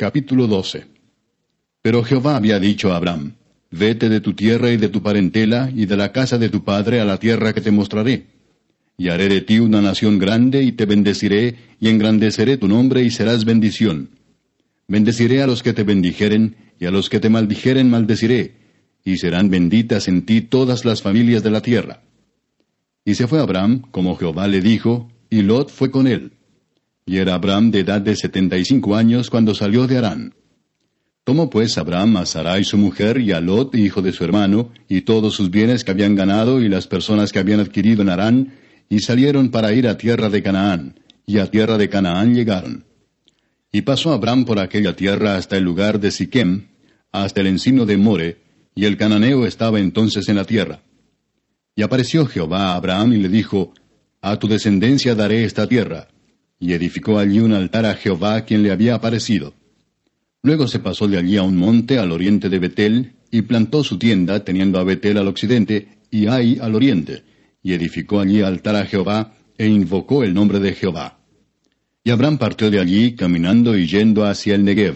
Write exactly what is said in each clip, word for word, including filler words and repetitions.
Capítulo doce. Pero Jehová había dicho a Abram: Vete de tu tierra y de tu parentela y de la casa de tu padre a la tierra que te mostraré. Y haré de ti una nación grande, y te bendeciré, y engrandeceré tu nombre, y serás bendición. Bendeciré a los que te bendijeren, y a los que te maldijeren maldeciré, y serán benditas en ti todas las familias de la tierra. Y se fue Abram, como Jehová le dijo, y Lot fue con él. Y era Abram de edad de setenta y cinco años cuando salió de Harán. Tomó pues Abram a Sarai su mujer, y a Lot, hijo de su hermano, y todos sus bienes que habían ganado, y las personas que habían adquirido en Harán, y salieron para ir a tierra de Canaán, y a tierra de Canaán llegaron. Y pasó Abram por aquella tierra hasta el lugar de Siquem, hasta el encino de More, y el cananeo estaba entonces en la tierra. Y apareció Jehová a Abram y le dijo: A tu descendencia daré esta tierra. Y edificó allí un altar a Jehová, quien le había aparecido. Luego se pasó de allí a un monte al oriente de Betel, y plantó su tienda, teniendo a Betel al occidente, y Ai al oriente, y edificó allí altar a Jehová, e invocó el nombre de Jehová. Y Abram partió de allí, caminando y yendo hacia el Negev.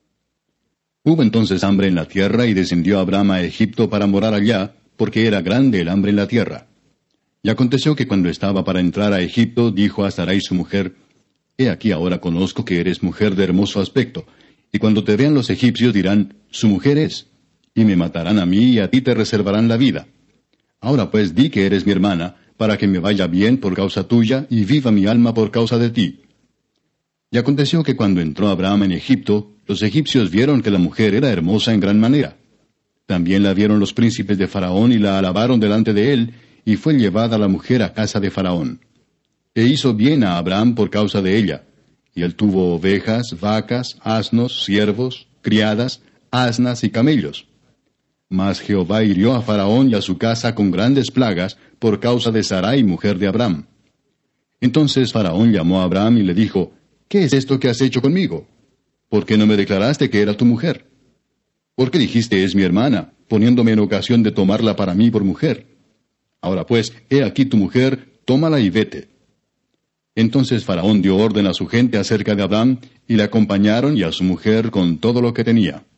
Hubo entonces hambre en la tierra, y descendió Abram a Egipto para morar allá, porque era grande el hambre en la tierra. Y aconteció que cuando estaba para entrar a Egipto, dijo a Sarai su mujer: He aquí ahora conozco que eres mujer de hermoso aspecto, y cuando te vean los egipcios dirán: Su mujer es, y me matarán a mí, y a ti te reservarán la vida. Ahora pues di que eres mi hermana, para que me vaya bien por causa tuya, y viva mi alma por causa de ti. Y aconteció que cuando entró Abraham en Egipto, los egipcios vieron que la mujer era hermosa en gran manera. También la vieron los príncipes de Faraón, y la alabaron delante de él, y fue llevada la mujer a casa de Faraón. E hizo bien a Abraham por causa de ella, y él tuvo ovejas, vacas, asnos, siervos, criadas, asnas y camellos. Mas Jehová hirió a Faraón y a su casa con grandes plagas por causa de Sarai, mujer de Abram. Entonces Faraón llamó a Abram y le dijo: ¿Qué es esto que has hecho conmigo? ¿Por qué no me declaraste que era tu mujer? ¿Por qué dijiste: es mi hermana, poniéndome en ocasión de tomarla para mí por mujer? Ahora pues, he aquí tu mujer, tómala y vete. Entonces Faraón dio orden a su gente acerca de Abram, y le acompañaron y a su mujer con todo lo que tenía.